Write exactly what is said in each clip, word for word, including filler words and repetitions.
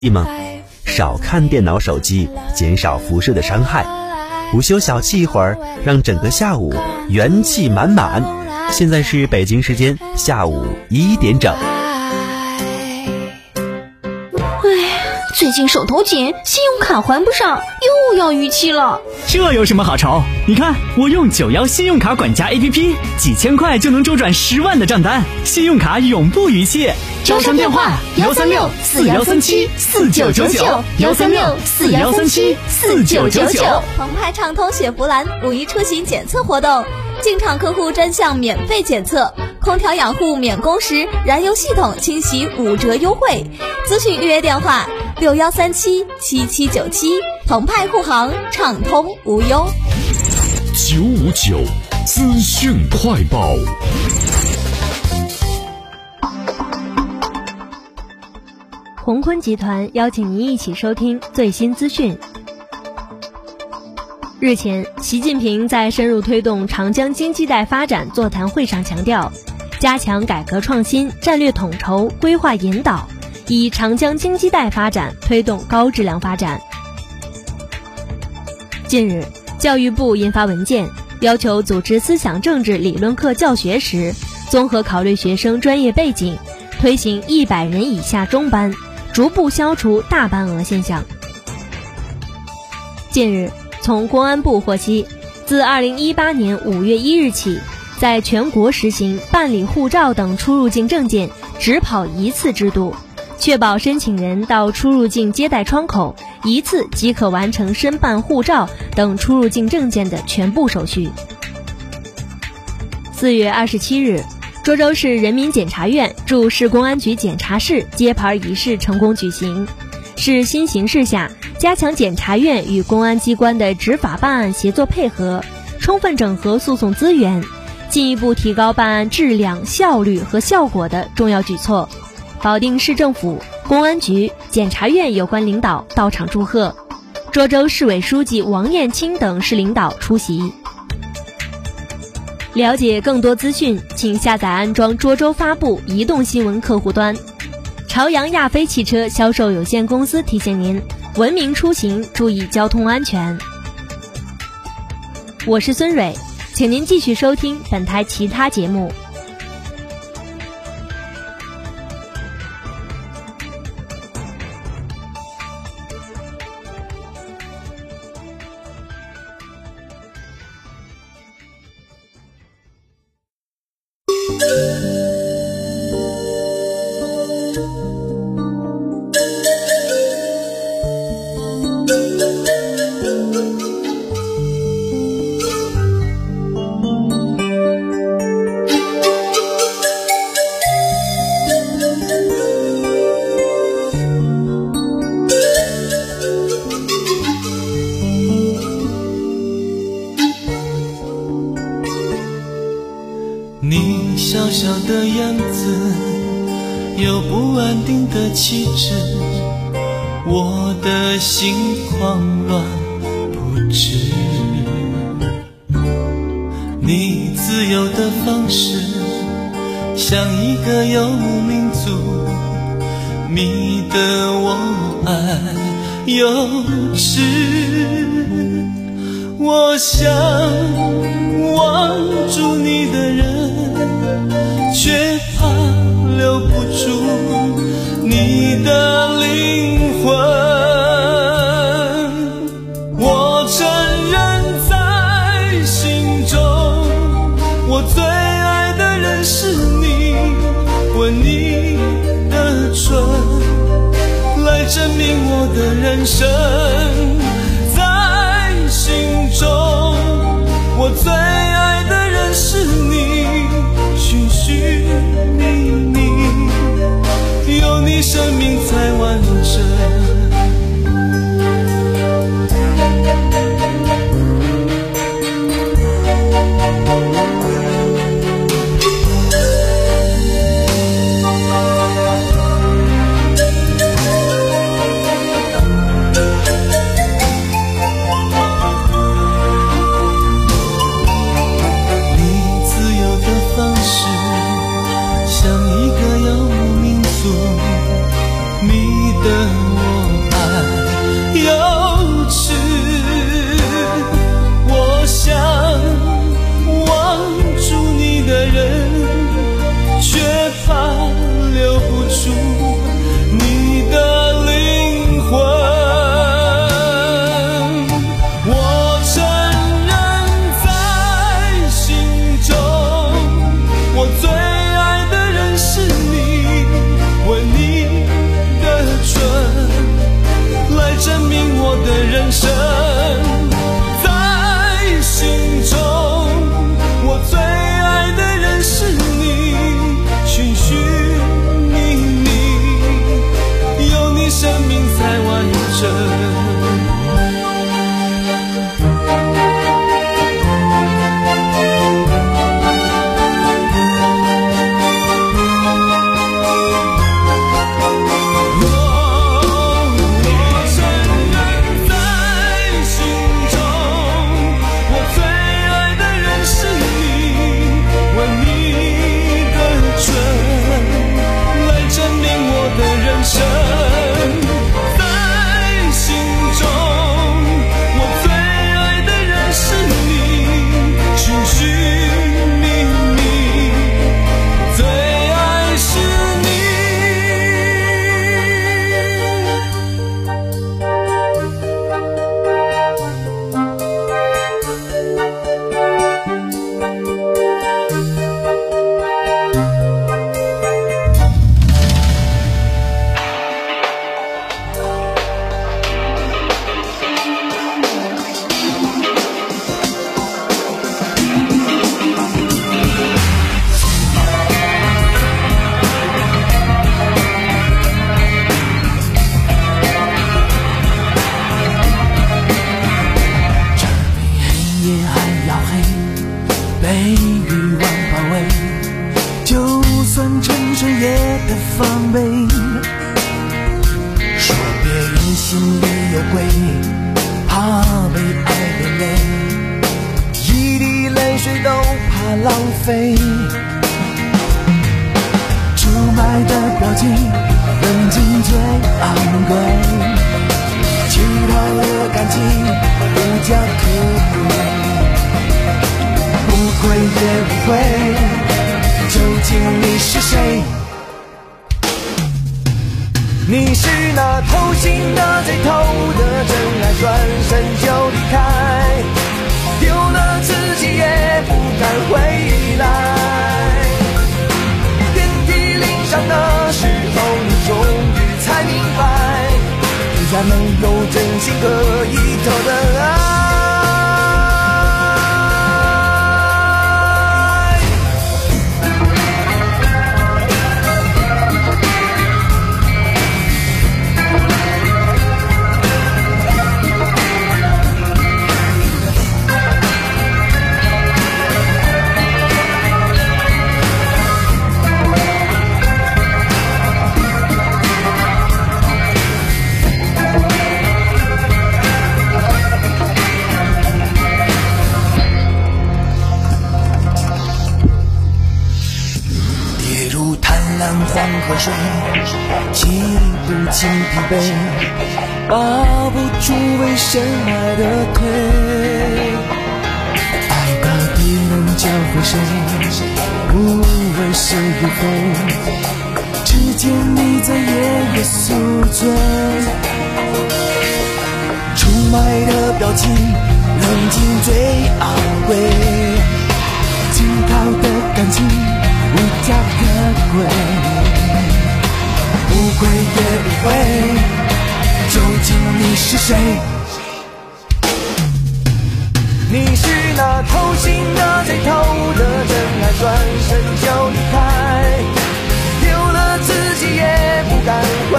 吗？少看电脑手机，减少辐射的伤害。午休小憩一会儿，让整个下午元气满满。现在是北京时间下午一点整。 最近手头紧，信用卡还不上，又要逾期了。 这有什么好愁？你看我用九幺信用卡管家 A P P， 几千块就能周转十万的账单，信用卡永不逾期。 招商电话：幺三六四幺三七四九九九，幺三六四幺三七四九九九。 澎湃畅通雪佛兰五一出行检测活动，进场客户专项免费检测，空调养护免工时，燃油系统清洗五折优惠。咨询预约电话：六幺三七七七九七。澎湃护航，畅通无忧。 九五九资讯快报。 宏坤集团邀请您一起收听最新资讯。日前，习近平在深入推动长江经济带发展座谈会上强调，加强改革创新、战略统筹、规划引导，以长江经济带发展推动高质量发展。近日，教育部印发文件，要求组织思想政治理论课教学时，综合考虑学生专业背景，推行一百人以下中班，逐步消除大班额现象。近日，从公安部获悉，自二零一八年五月一日起，在全国实行办理护照等出入境证件只跑一次制度，确保申请人到出入境接待窗口一次即可完成申办护照等出入境证件的全部手续。四月二十七日，涿州市人民检察院驻市公安局检察室揭牌仪式成功举行，是新形势下加强检察院与公安机关的执法办案协作配合，充分整合诉讼资源，进一步提高办案质量、效率和效果的重要举措。保定市政府、公安局、检察院有关领导到场祝贺，涿州市委书记王艳青等市领导出席。了解更多资讯，请下载安装涿州发布移动新闻客户端。朝阳亚飞汽车销售有限公司提醒您：文明出行，注意交通安全。我是孙蕊，请您继续收听本台其他节目。 你小小的样子有不安定的气质，我的心慌乱不止。你自由的方式像一个游民族，迷得我爱又痴。我想握住你的人，却怕留不住你的灵魂。我承认在心中，我最爱的人是你，吻你的唇，来证明我的人生。在心中，我最爱的人是你，寻寻觅觅，有你生命才完整。迷得心里有鬼，怕被爱连累，一滴泪水都怕浪费。出卖的表情，冷静最昂贵，乞讨的感情无价可贵。不会也不会，究竟你是谁？你是那偷心的最偷的真爱，转身就离开，丢了自己也不敢回来。遍体鳞伤的时候，你终于才明白，天下没有真心可以偷的爱。黄河水，洗不尽疲惫，拔不出为深爱的腿。爱到底能教会谁？不为是与非，只见你在夜夜宿醉。出卖的表情，冷静最昂贵，乞讨的感情无价可贵。不会也不会，究竟你是谁？你是那偷心的最偷的真爱，转身就离开，丢了自己也不敢回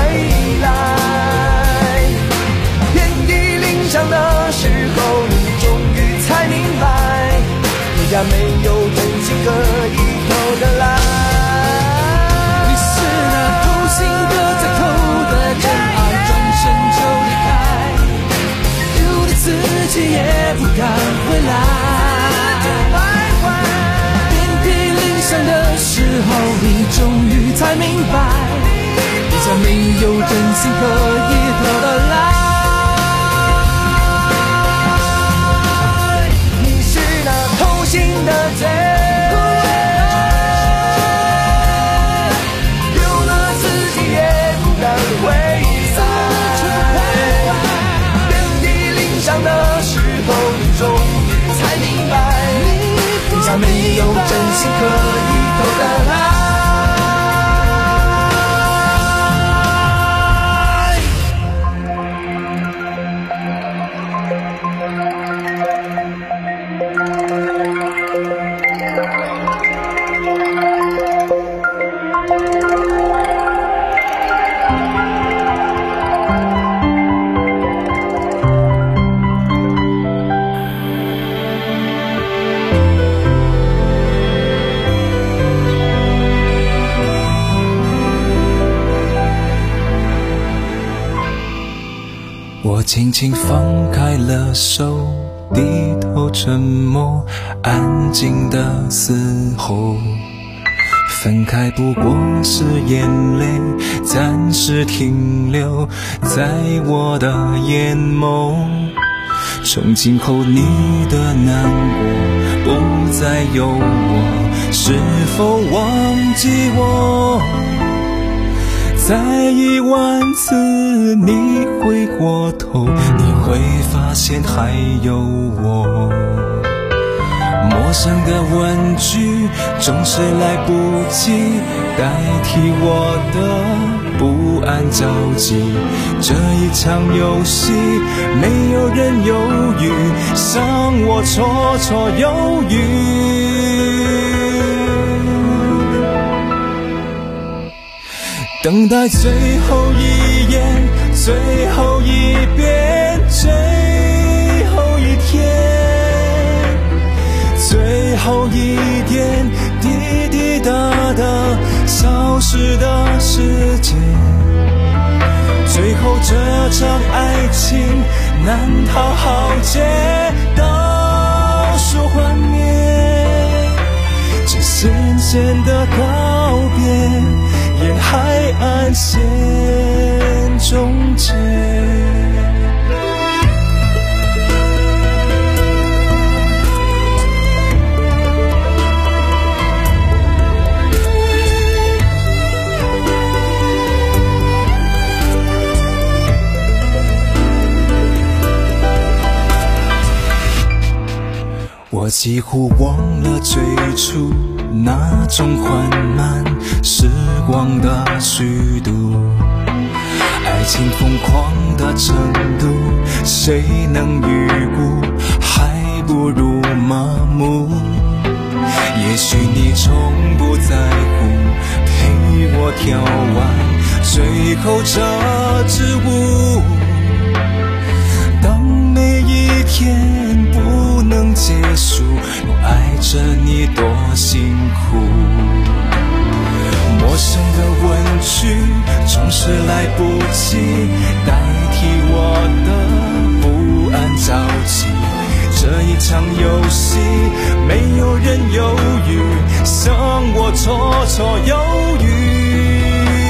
来。遍体鳞伤的时候，你终于才明白，天下没有真心可以偷得来。你是那偷心的最偷的真爱，转身就离开，丢了自己也不敢回来。遍体鳞伤的时候，你终于才明白，天下没有真心可以偷得来。你是那偷心的贼，回来，遍体鳞伤的时候，你终于才明白，天下没有真心可以偷得来。我轻轻放开了手，低头沉默，安静的嘶吼。分开不过是眼泪暂时停留在我的眼眸，从今后你的难过不再有我，是否忘记我？再一万次你回过头，你会发现还有我。陌生的问句总是来不及代替我的不安着急，这一场游戏没有人犹豫，让我绰绰有余。等待最后一眼，最后一遍，最后一天，最后一点滴滴答答消失的时间，最后这场爱情难讨好劫，倒数幻灭，这渐渐的告别，沿海岸线终结。我几乎忘了最初那种缓慢时光的虚度，爱情疯狂的程度，谁能预估？还不如麻木。也许你从不在乎，陪我跳完最后这支舞。当每一天不能结束，我爱着你多辛苦。陌生的问句总是来不及代替我的不安着急。这一场游戏没有人犹豫，剩我绰绰有余。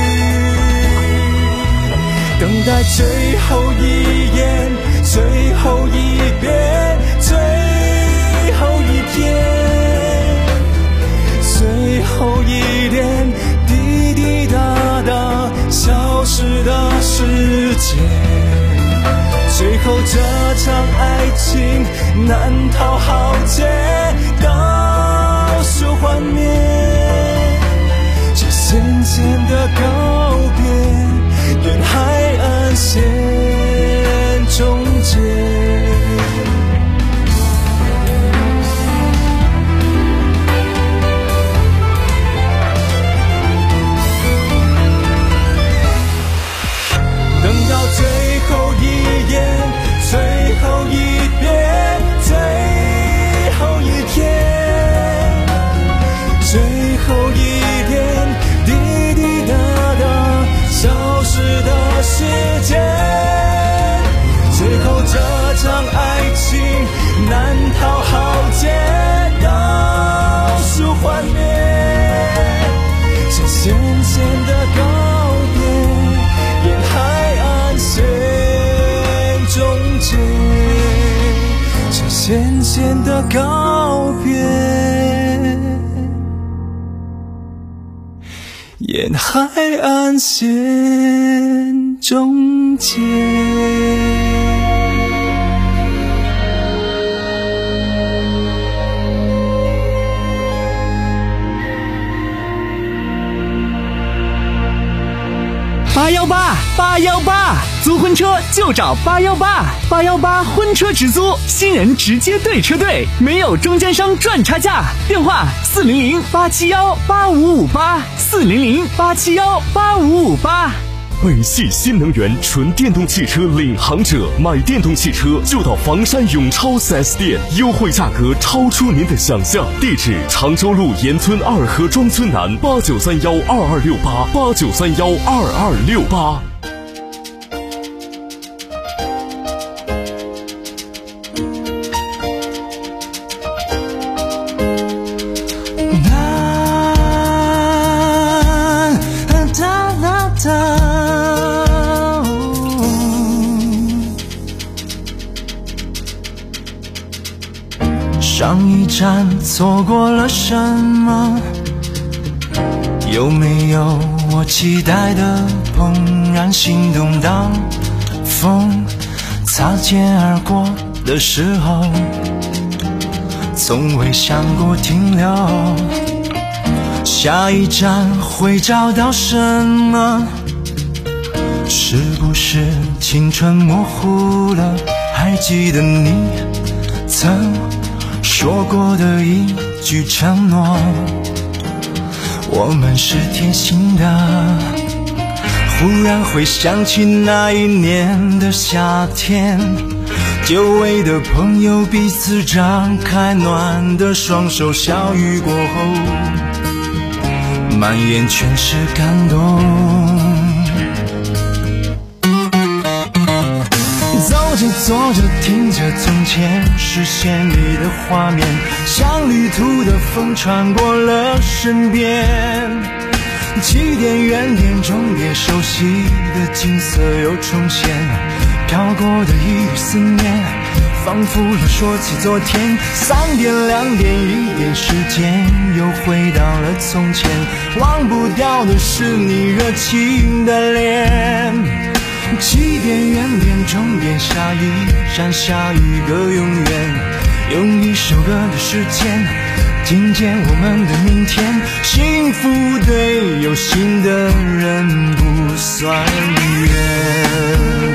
等待最后一眼，最后一遍，最后一天，最后一点滴滴答答消失的世界。最后这场爱情难逃浩劫，倒数幻灭，这渐渐的告别，沿海岸线终结。等到最后一眼，最后一遍，最后一天，最后一点滴滴答答消失的时间。最后这场爱情难逃浩劫，倒数幻灭，这渐渐的告别，沿海岸线终结，这渐渐的告别，沿海岸线终结。 八幺八八幺八，租婚车就找八幺八，八幺八婚车直租，新人直接对车队，没有中间商赚差价。电话四零零八七幺八五五八，四零零八七幺八五五八。 北汽新能源纯电动汽车领航者，买电动汽车就到房山永超 四 S 店，优惠价格超出您的想象。地址：常州路沿村二河庄村南，八九三幺二二六八，八九三幺二二六八。 上一站错过了什么？有没有我期待的怦然心动？当风擦肩而过的时候，从未想过停留。下一站会找到什么？是不是青春模糊了？还记得你曾说过的一句承诺，我们是贴心的。忽然会想起那一年的夏天，久违的朋友彼此张开暖的双手，小雨过后满眼全是感动。 着坐着听着从前视线里的画面，像旅途的风穿过了身边，起点原点终点，熟悉的景色又重现，飘过的一缕思念，仿佛又说起昨天。三点两点一点，时间又回到了从前，忘不掉的是你热情的脸。起点原点终点，下一站下一个永远，用一首歌的时间听见我们的明天。幸福对有心的人不算远。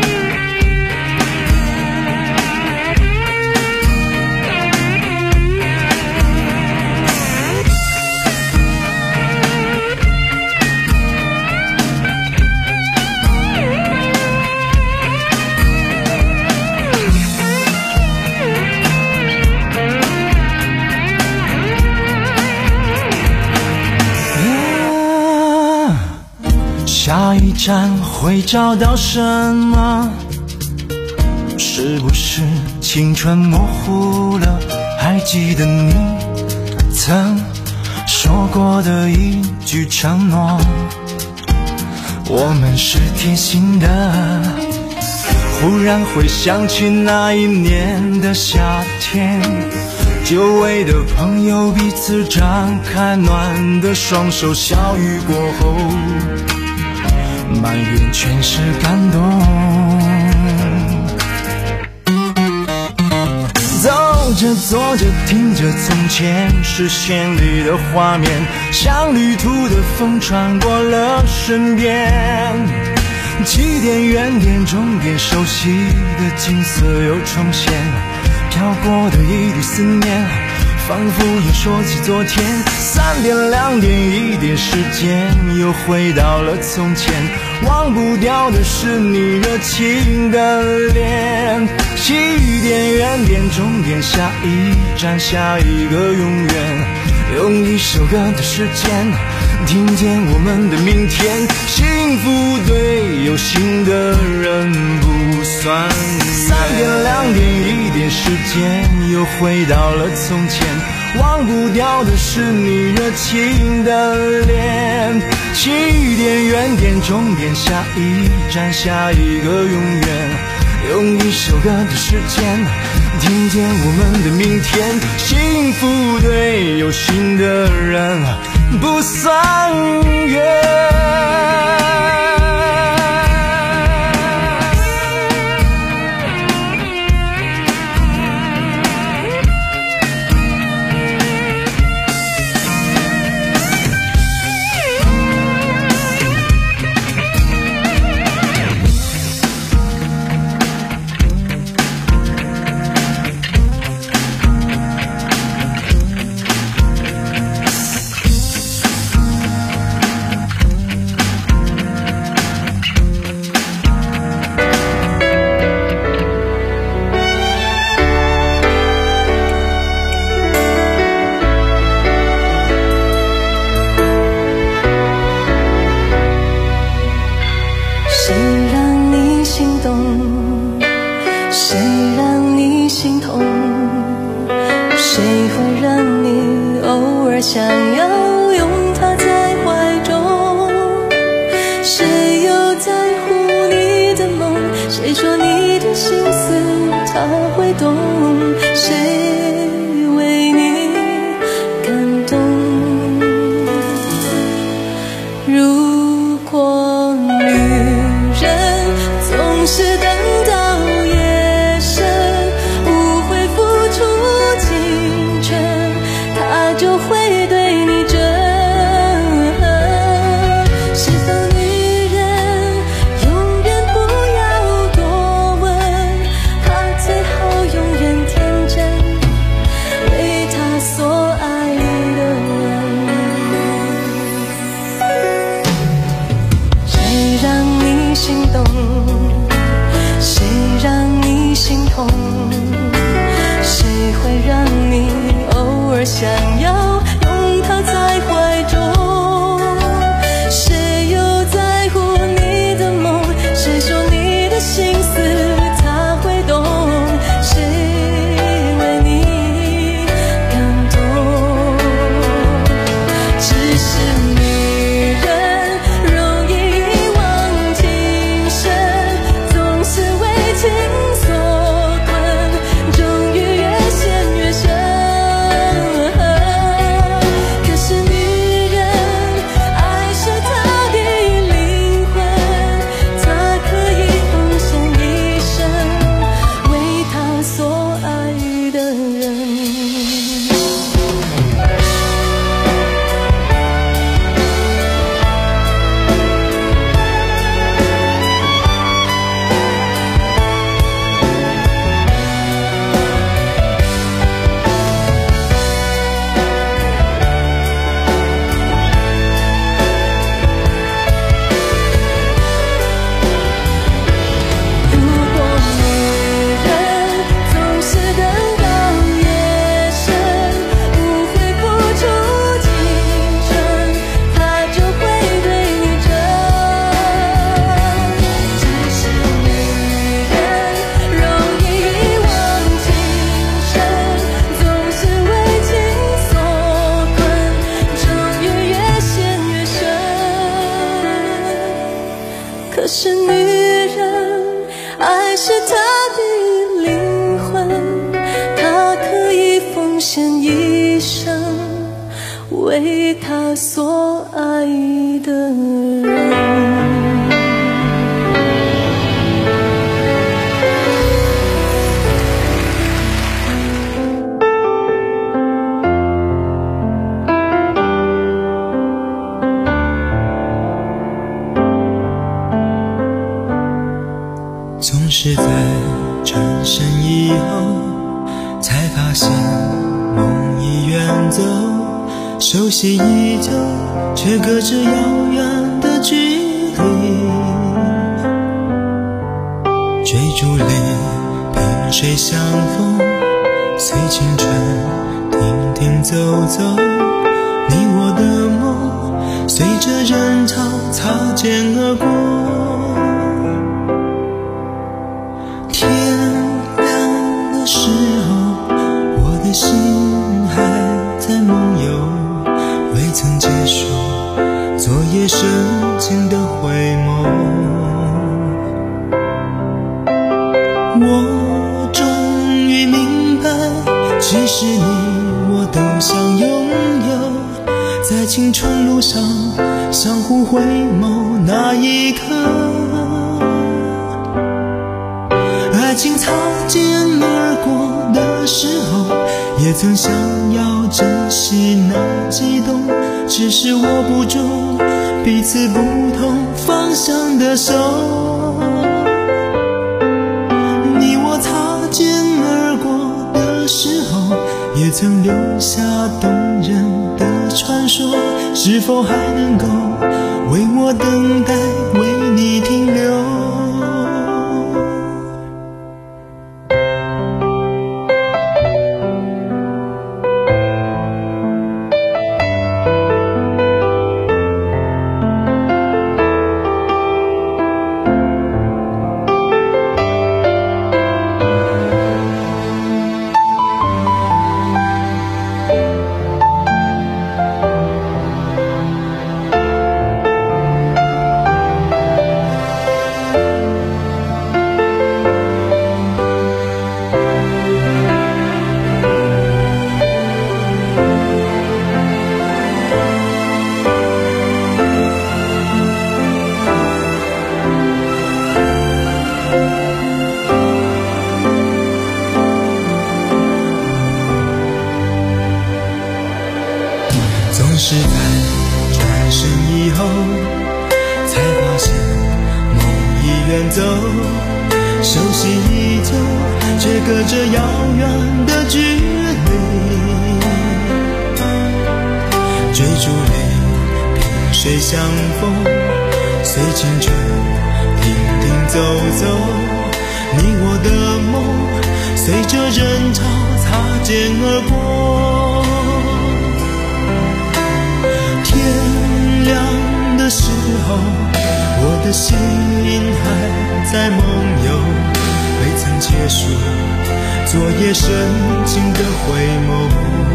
下一站会找到什么？是不是青春模糊了？还记得你曾说过的一句承诺，我们是贴心的。忽然会想起那一年的夏天，久违的朋友彼此张开暖的双手，小雨过后满眼全是感动。走着坐着听着从前视线里的画面，像旅途的风穿过了身边，起点原点终点，熟悉的景色又重现，飘过的一缕思念，仿佛又说起昨天。三点两点一点，时间又回到了从前，忘不掉的是你热情的脸。起点原点终点，下一站下一个永远，用一首歌的时间听见我们的明天。幸福对有心的人不算远。三点两点一点，时间又回到了从前，忘不掉的是你热情的脸。起点原点终点，下一站下一个永远，用一首歌的时间听见我们的明天。幸福对有心的人不算远。 想要拥他在怀中，谁又在乎你的梦？谁说你的心思他会懂？谁为你感动？如果女人总是等到夜深，无悔付出青春，他就会想要拥他在怀中，谁又在乎你的梦？谁说你的心思他爱是他的灵魂，他可以奉献一生，为他所爱的人。 总是在转身以后，才发现梦已远走，熟悉依旧，却隔着遥远的距离。追逐里萍水相逢，随青春停停走走，你我的梦随着人潮擦肩而过。天亮的时候，我的心还在梦游，未曾结束昨夜深情的回眸。我终于明白，其实你我都想拥有，在青春路上相互回眸那一刻，爱情擦肩而过的时候，也曾想要珍惜那激动，只是握不住彼此不同方向的手。你我擦肩而过的时候，也曾留下动人的传说，是否还能够为我等待，为你停留？总是在转身以后，才发现梦已远走，熟悉依旧，却隔着遥远的距离。追逐里萍水相逢，随青春停停走走，你我的梦随着人潮擦肩而过。天亮的时候，我的心还在梦游，未曾结束昨夜深情的回眸。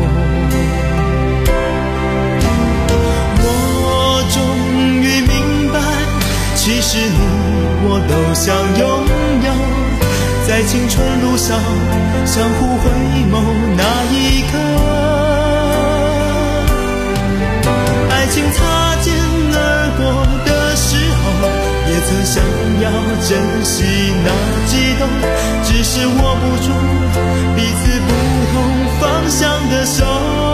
我终于明白，其实你我都想拥有，在青春路上相互回眸那一刻，爱情擦肩而过的时候，也曾想要珍惜那激动，只是握不住彼此不同方向的手。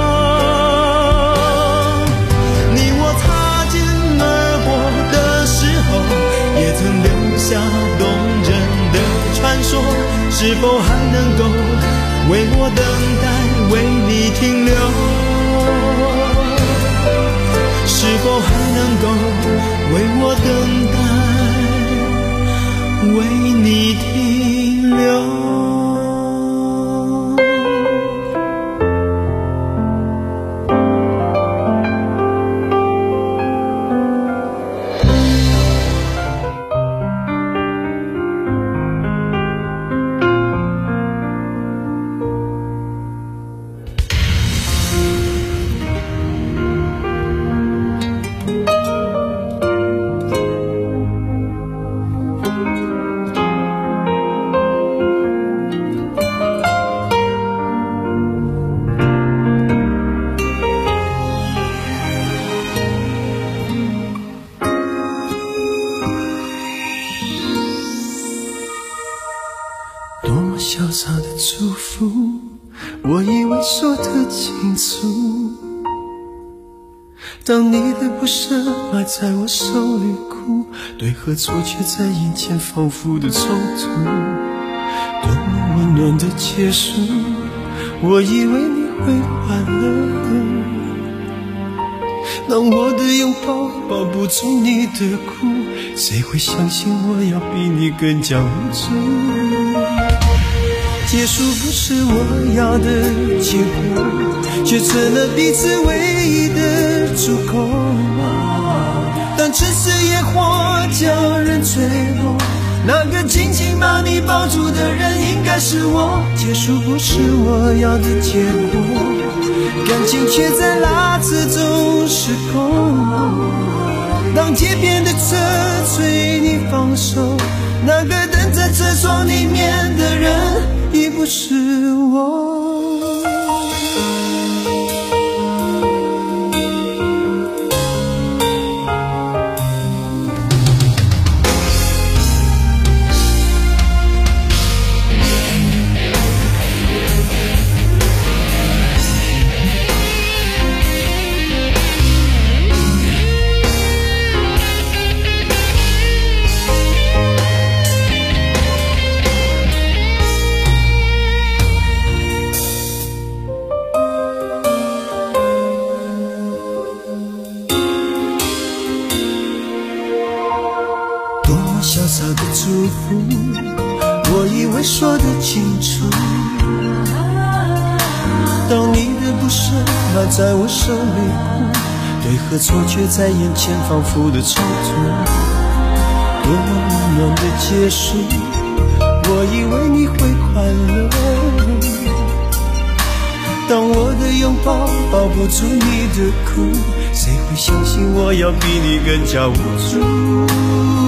你我擦肩而过的时候，也曾留下动人的传说，是否还能够为我等待，为你停留？是否还能够为我等待，为你停留？ 么潇洒的祝福，我以为说得清楚，当你的不舍埋在我手里哭，对和错却在眼前反复的冲突，多么温暖的结束，我以为你会快乐，当我的拥抱抱不住你的哭，谁会相信我要比你更加无助，结束不是我要的结果，却成了彼此唯一的出口，当城市野火叫人坠落，那个紧紧把你抱住的人应该是我，结束不是我要的结果，感情却在拉扯中失控，当街边的车催你放手，那个等在车窗里面的人已不是我。潇洒的祝福，我以为说得清楚，当你的不舍埋在我手里哭，对和错却在眼前反复的冲突，多么温暖的结束，我以为你会快乐，当我的拥抱抱不住你的哭，谁会相信我要比你更加无助，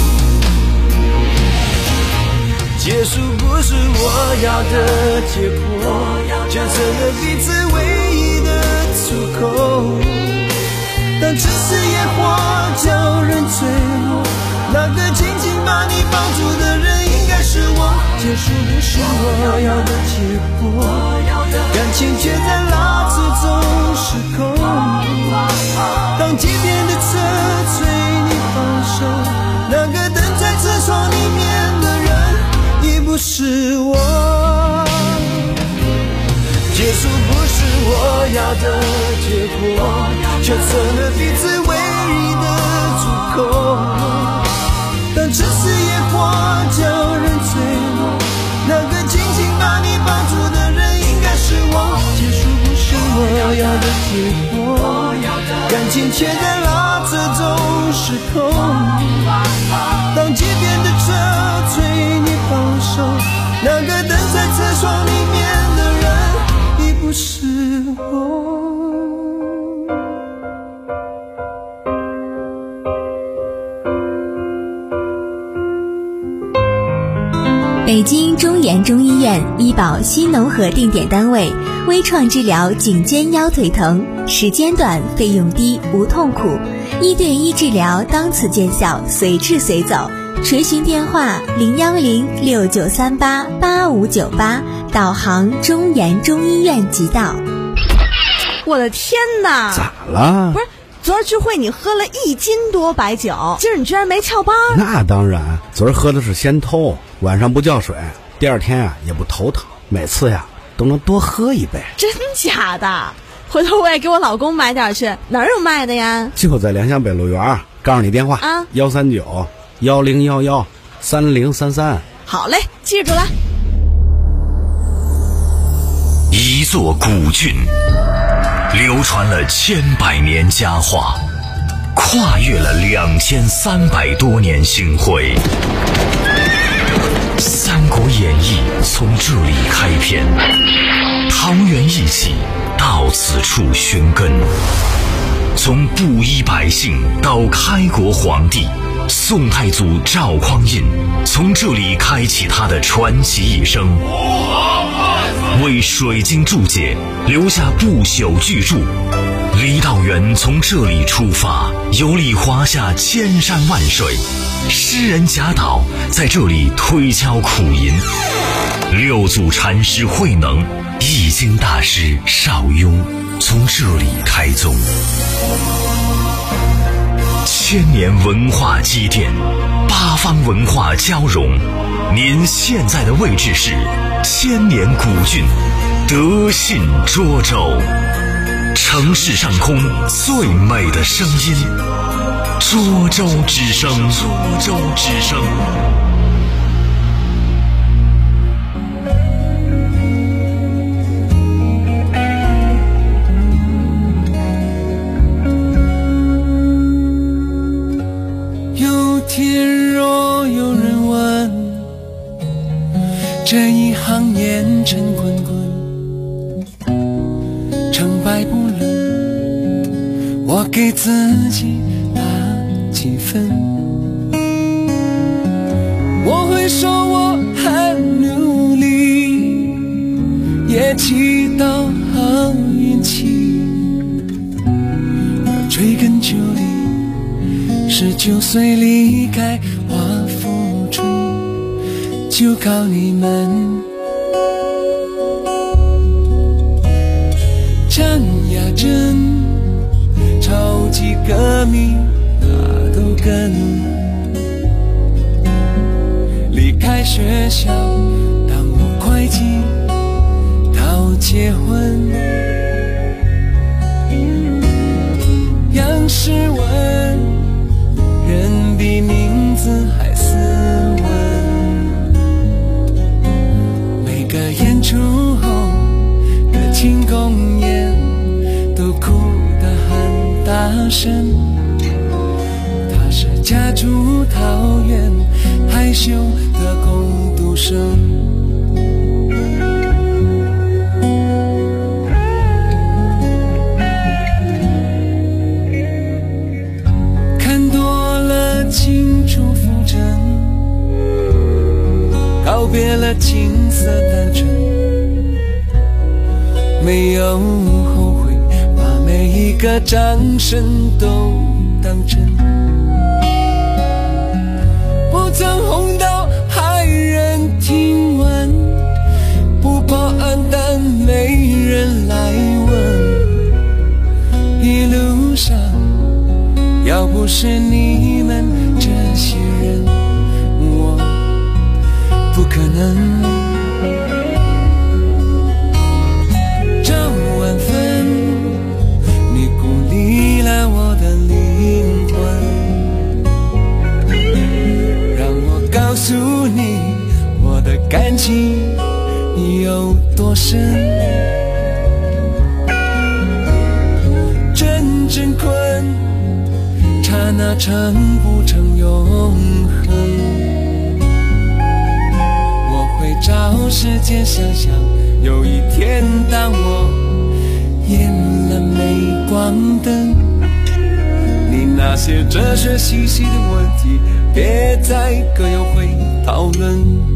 结束不是我要的结果，却成了彼此唯一的出口，当城市野火叫人坠落，那个紧紧把你抱住的人应该是我，结束不是我要的结果，感情却在拉扯中失控，当街边的车催你放手，那个等在车窗里面的人已不是我，结束不是我要的结果，却成了彼此唯一的出口，当城市野火叫人坠落，那个紧紧把你抱住的人应该是我，结束不是我要的结果，感情却在拉扯中失控，当街边的车催你放手，那个等在车窗里面的人已不是我。 北京中研中医院医保新农合定点单位，微创治疗颈肩腰腿疼，时间短，费用低，无痛苦，一对一治疗当此见效，随治随走。垂询电话零幺零六九三八八五九八，导航中研中医院即到。 我的天哪！ 咋了？ 不是，昨儿聚会你喝了一斤多白酒，今儿你居然没翘班？ 那当然，昨儿喝的是仙偷，晚上不叫水，第二天啊也不头疼，每次呀都能多喝一杯。 真假的？回头我也给我老公买点去，哪儿有卖的呀？ 就在良乡北路园，告诉你电话啊， 幺三九幺零幺幺三零三三。 好嘞，记住了。 一座古郡，流传了千百年佳话，跨越了两千三百多年星辉。《三国演义》从这里开篇，桃园义气到此处寻根。从布衣百姓到开国皇帝，宋太祖赵匡胤从这里开启他的传奇一生，为水晶注解留下不朽巨著。李道元从这里出发，游历华夏千山万水，诗人贾岛在这里推敲苦吟。 六祖禅师慧能、易经大师邵雍从这里开宗。千年文化积淀，八方文化交融。您现在的位置是千年古郡德信涿州，城市上空最美的声音，涿州之声，涿州之声。 有天若有人问，这一行烟尘滚滚，成败不论，我给自己打几分。我会说我很努力，也祈祷好运气。我追根究底，十九岁离开华富春，就靠你们。张亚珍超级革命哪都跟，离开学校当我会计到结婚。央视问人比名字还斯文，每个演出后热情公演都哭得很大声。他是家住桃园害羞的工读生，看多了清楚浮沉，告别了青涩单纯，没有后悔，把每一个掌声都当真。不曾红到骇人听闻，不报案但没人来问。一路上要不是你们这些人，我不可能。赵万芬，你鼓励了我的灵魂，让我告诉你我的感情有多深。真正困，刹那成不成永恒。我会找时间想想，有一天当我演了镁光灯，你那些哲学细细的问题，别再各有会讨论。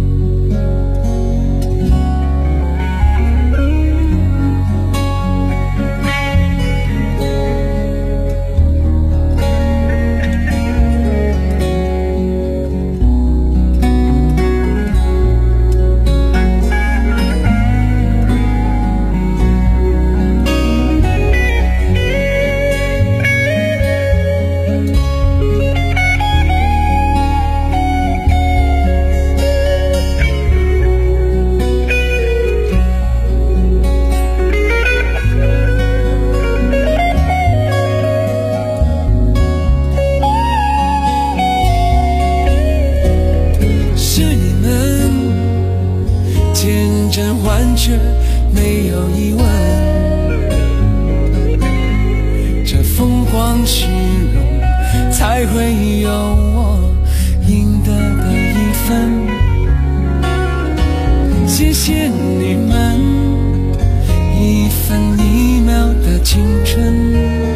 完全没有疑问，这疯狂虚荣才会有我赢得的一分。谢谢你们一分一秒的青春，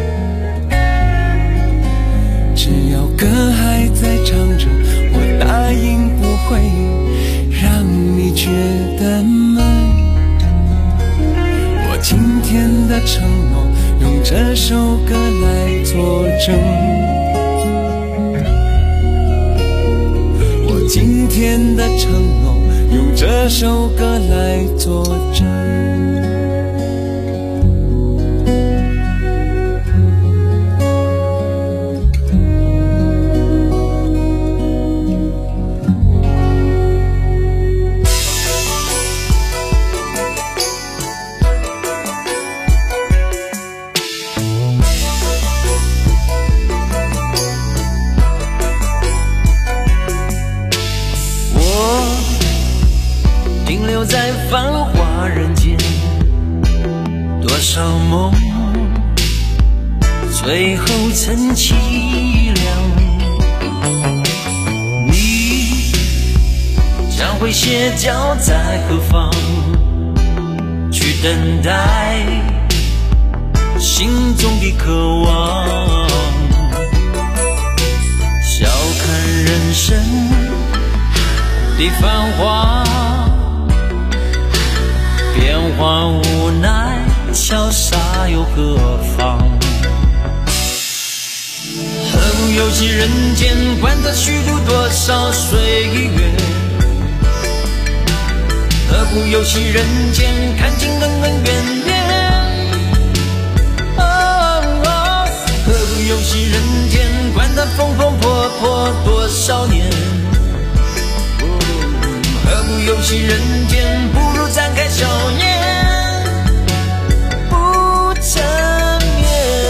只要歌还在唱着，我答应不会让你觉得闷。我今天的承诺，用这首歌来作证。我今天的承诺，用这这首歌来作证。 停留在繁华人间，多少梦最后曾凄凉。你将会歇脚在何方，去等待心中的渴望。笑看人生的繁华，变幻无奈，潇洒又何妨？何不游戏人间，管他虚度多少岁月？何不游戏人间，看尽恩恩怨怨？哦哦，何不游戏人间，管他风风破破多少年？何不游戏人间，不如展开笑颜，不缠绵。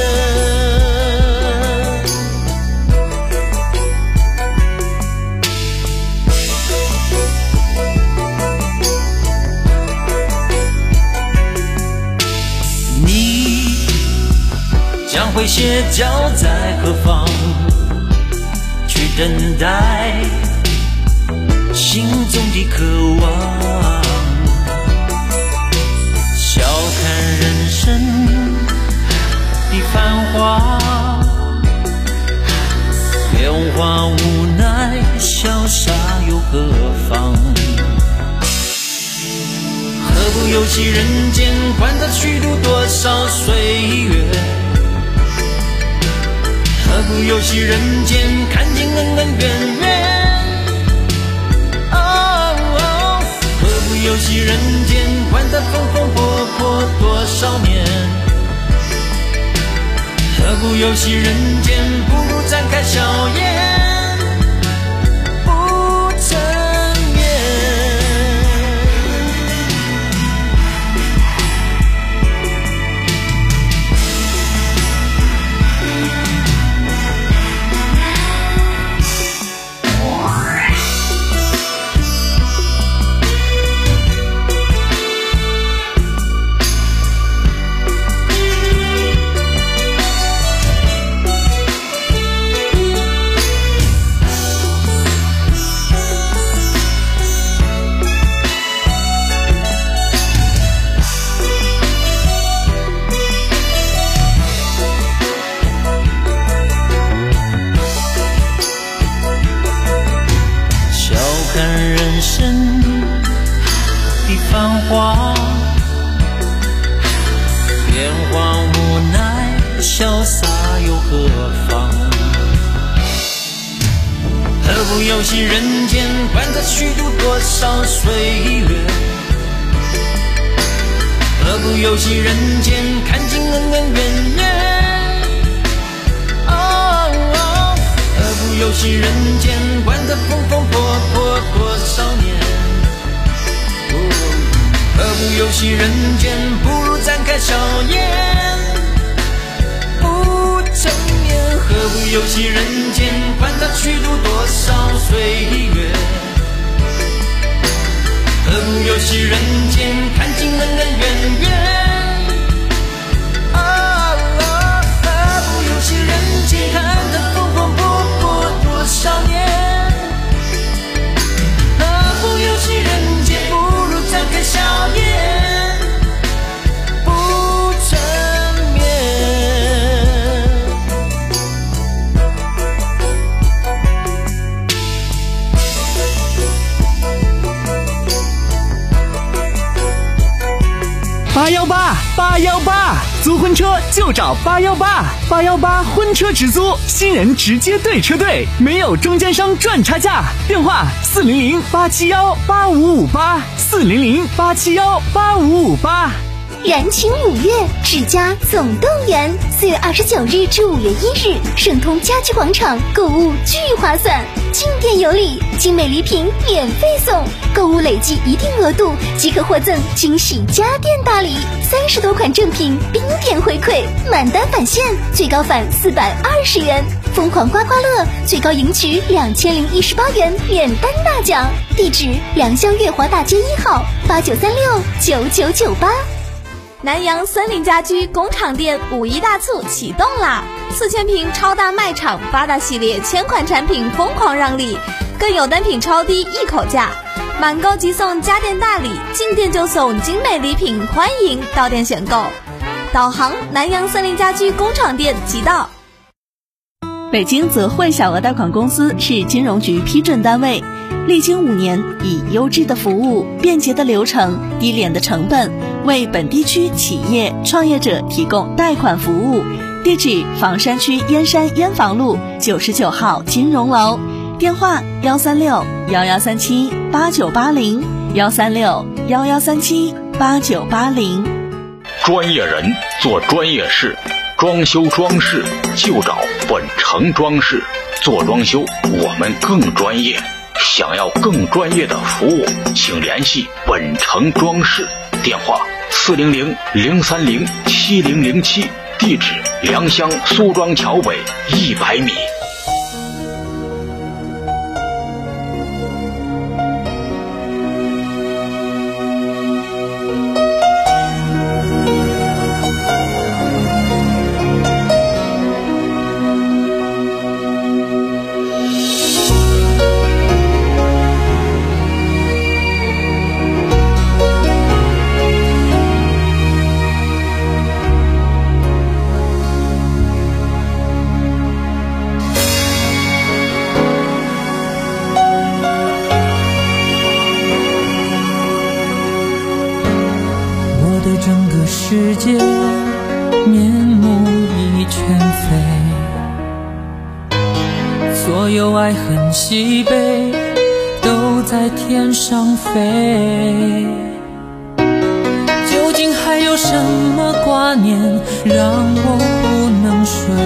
你将会歇脚在何方，去等待心中的渴望。笑看人生的繁华，变化无奈，潇洒又何妨？何不游戏人间，管他虚度多少岁月？何不游戏人间，看尽恩恩怨怨？游戏人间，管他风风火火多少年？何不游戏人间，不如展开笑颜，不缠绵。繁华变幻无奈，潇洒又何妨？何不游戏人间，管他虚度多少岁月？何不游戏人间，看尽恩恩怨怨？哦哦，何不游戏人间，管他风风破破多少年？何不游戏人间，不如展开笑颜，不缠绵。何不游戏人间，管他虚度多少岁月？何不游戏人间，看尽恩恩怨怨？啊啊，何不游戏人间，看他风风破破多少年？何不游戏人间，不如展开笑颜，不缠绵。 八幺八八幺八，租婚车就找八幺八，八幺八婚车直租，新人直接对车队，没有中间商赚差价。电话四零零八七幺八五五八，四零零八七幺八五五八。 燃情五月，世嘉总动员，四月二十九日至五月一日，盛通家居广场购物巨划算，进店有礼，精美礼品免费送，购物累计一定额度即可获赠惊喜家电大礼，三十多款正品冰点回馈，满单返现，最高返四百二十元，疯狂刮刮乐最高赢取两千零一十八元免单大奖。地址：良乡月华大街一号，八九三六九九九八。 南阳森林家居工厂店五一大促启动啦！四千平超大卖场，八大系列千款产品疯狂让利，更有单品超低一口价，满购即送家电大礼，进店就送精美礼品，欢迎到店选购。导航：南阳森林家居工厂店即到。 北京泽汇小额贷款公司是金融局批准单位，历经五年，以优质的服务、便捷的流程、低廉的成本，为本地区企业创业者提供贷款服务。地址：房山区燕山燕房路九十九号金融楼，电话：幺三六幺幺三七八九八零，幺三六幺幺三七八九八零。 专业人做专业事，装修装饰就找本城装饰，做装修我们更专业。想要更专业的服务，请联系本城装饰，电话四零零零三零七零零七，地址良乡苏庄桥北一百米。 世界面目已全非，所有爱恨喜悲都在天上飞，究竟还有什么挂念让我不能睡？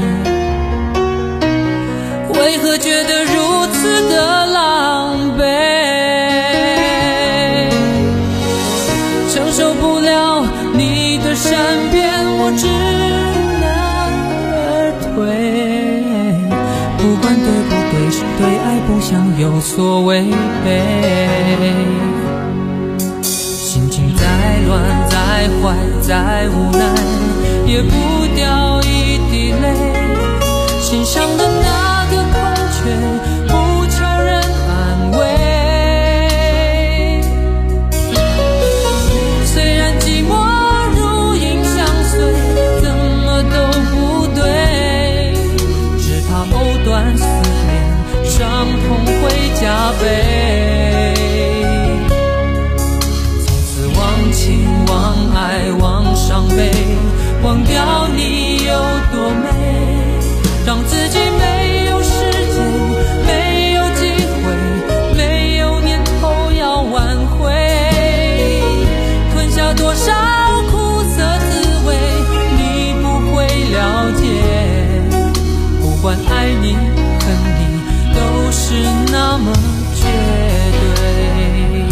为何觉得如此的狼狈？承受不了你的善变，我只能而退。不管对不对，是对爱不想有所违背。心情再乱再坏再无奈，也不掉一滴泪。心上的那个空缺，不求人安慰。思念伤痛会加倍，从此忘情忘爱忘伤悲，忘掉你有多美，让自己没有时间没有机会没有念头要挽回，吞下多少苦涩滋味你不会了解，不管爱你恨你都是那么绝对。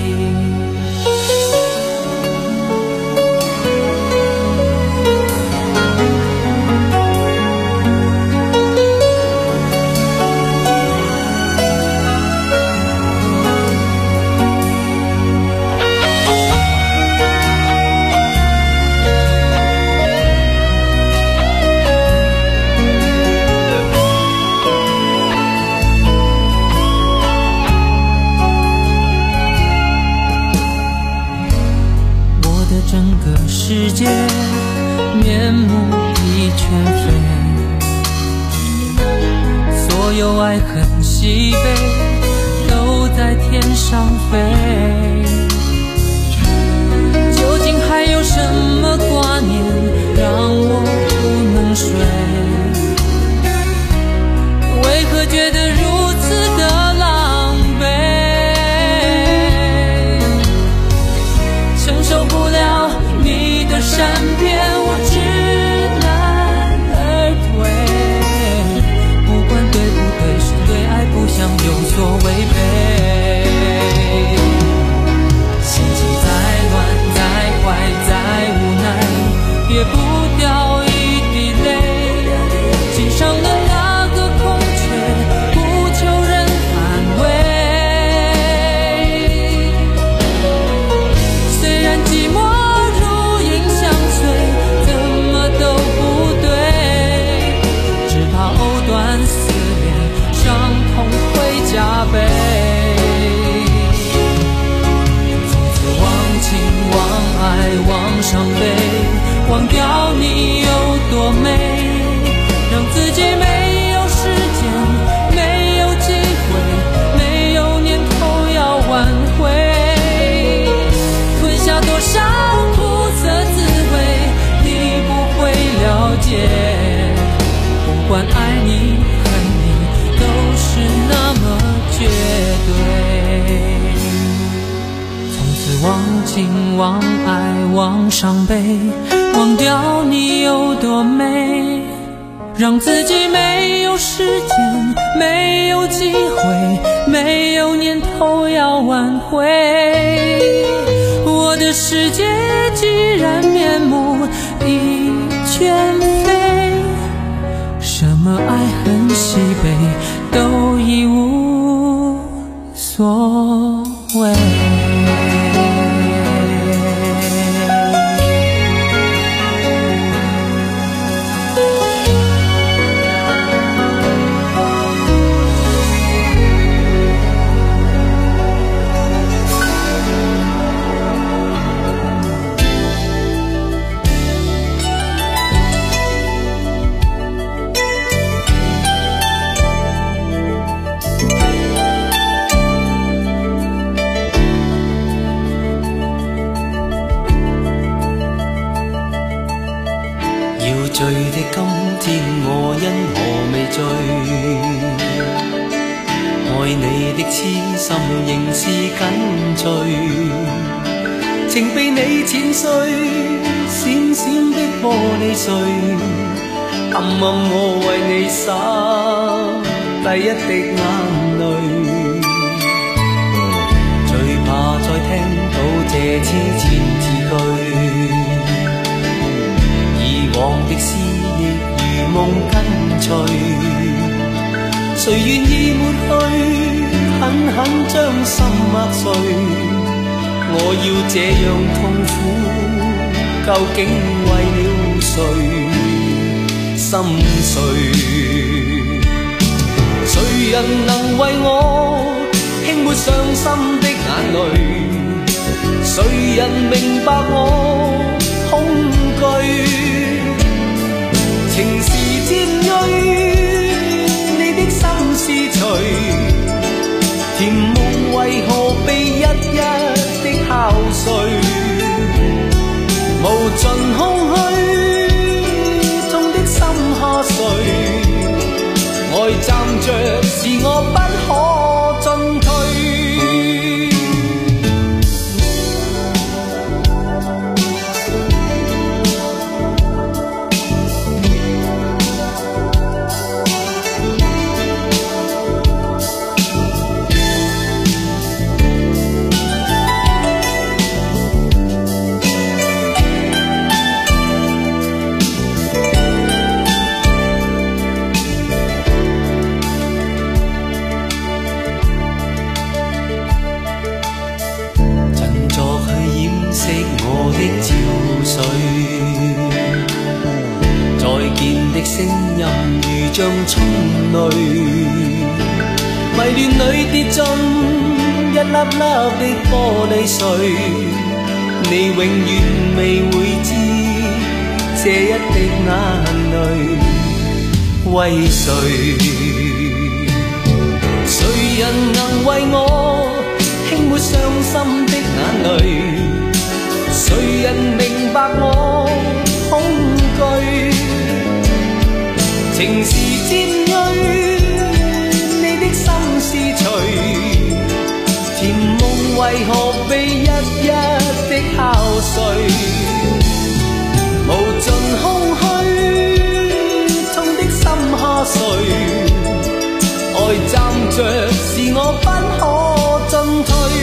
整个世界面目已全非，所有爱恨喜悲都在天上飞，究竟还有情忘爱忘伤悲，忘掉你有多美，让自己没有时间，没有机会，没有念头要挽回。我的世界既然面目已全非，什么爱恨喜悲都已无所谓。 醉的今天我因何未醉，愛你的痴心仍是緊隨，情被你淺碎，閃閃的玻璃碎，暗暗我為你灑第一滴眼淚，最怕再聽到這痴纏字句，往的思憶如夢跟隨，誰願意抹去，狠狠將心握碎，我要這樣痛苦，究竟為了誰心碎？誰人能為我輕抹傷心的眼淚？誰人明白我恐懼？情是尖銳，你的心是隨，甜夢為何被一一的敲碎？無盡空虛，痛的心下垂，愛站着是我不可進退。聲音如像春淚，迷亂裏跌進一粒粒的玻璃碎，你永遠未會知這一滴眼淚為誰？誰人能為我輕抹傷心的眼淚？誰人明白我恐懼？情是尖銳，你的心是隨，甜夢為何被一一的敲碎？無盡空虛，痛的心下垂，愛站着是我不可進退。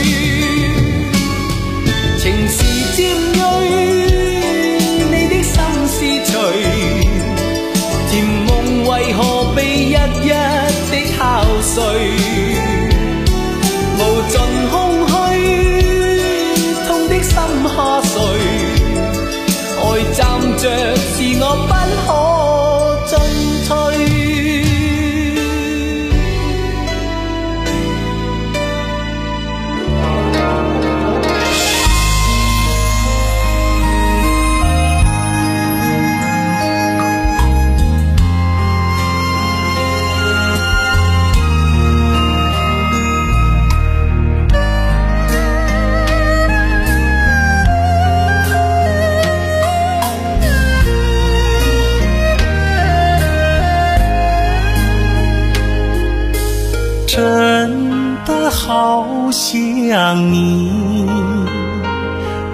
情是尖銳，你的心是隨，甜夢為何被一一的敲碎？無盡空虛，痛的心下垂。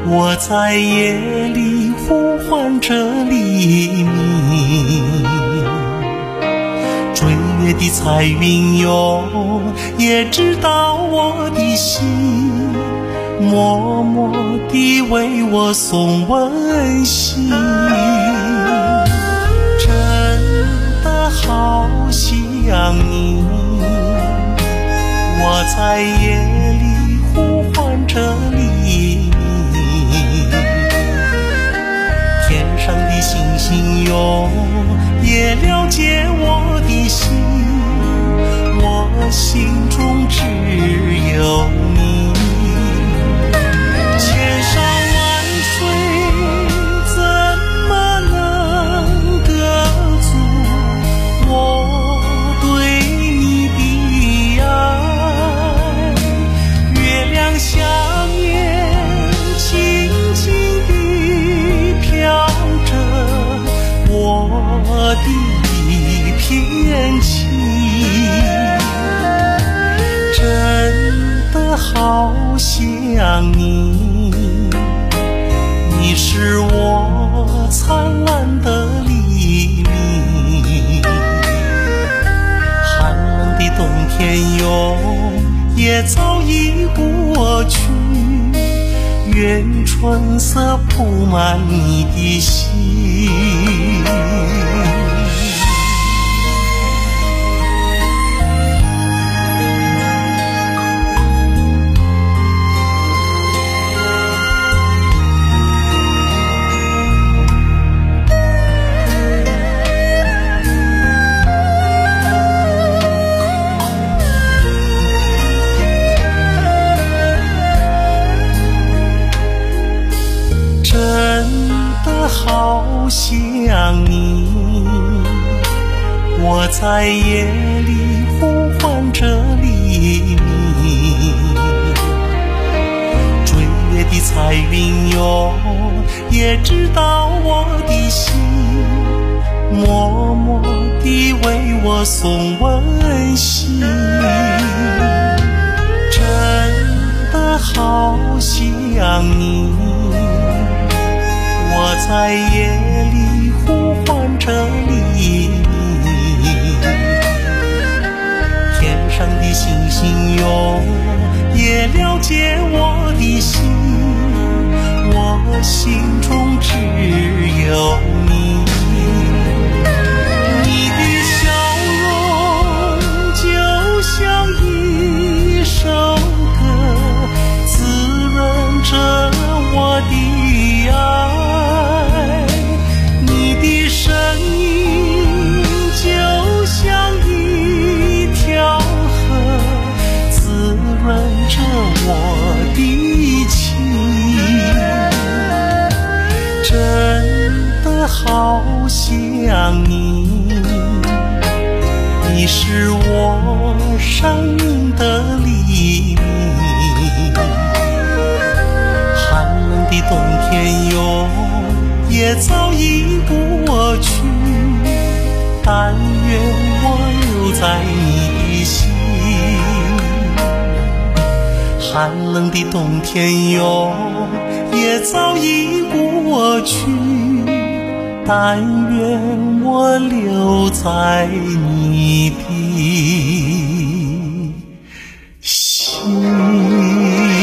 我在夜里呼唤着黎明，追月的彩云哟，也知道我的心，默默地为我送温馨。真的好想你，我在夜里呼唤着黎明，天上的星星哟，也了解我的心，我心中只有你。千山万水怎么能得阻我对你的爱？月亮下面轻轻地飘着我的一片情，真的好想你，你是我灿烂的黎明。寒冷的冬天哟，也早已过去，愿春色铺满你的心。好想你，我在夜里呼唤着黎明，追月的彩云哟，也知道我的心，默默地为我送温馨。真的好想你，我在夜里呼唤着黎明，天上的星星哟，也了解我的心，我心中只有你。你的笑容就像一首歌，滋润着我的爱，你的声音就像一条河，滋润着我的情，真的好想你，你是我生命的黎明。寒冷的冬天哟，也早已过去，但愿我留在你的心。寒冷的冬天哟，也早已过去，但愿我留在你的心。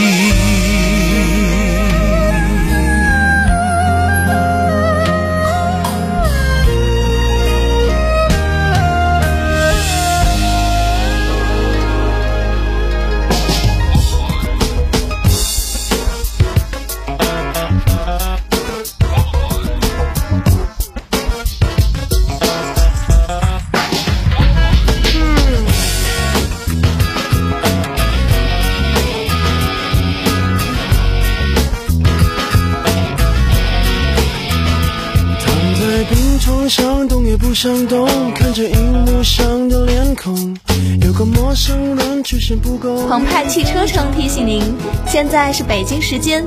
上动也不想动，看着荧幕上的脸孔，有个陌生人出现不够。 澎湃汽车城提醒您，现在是北京时间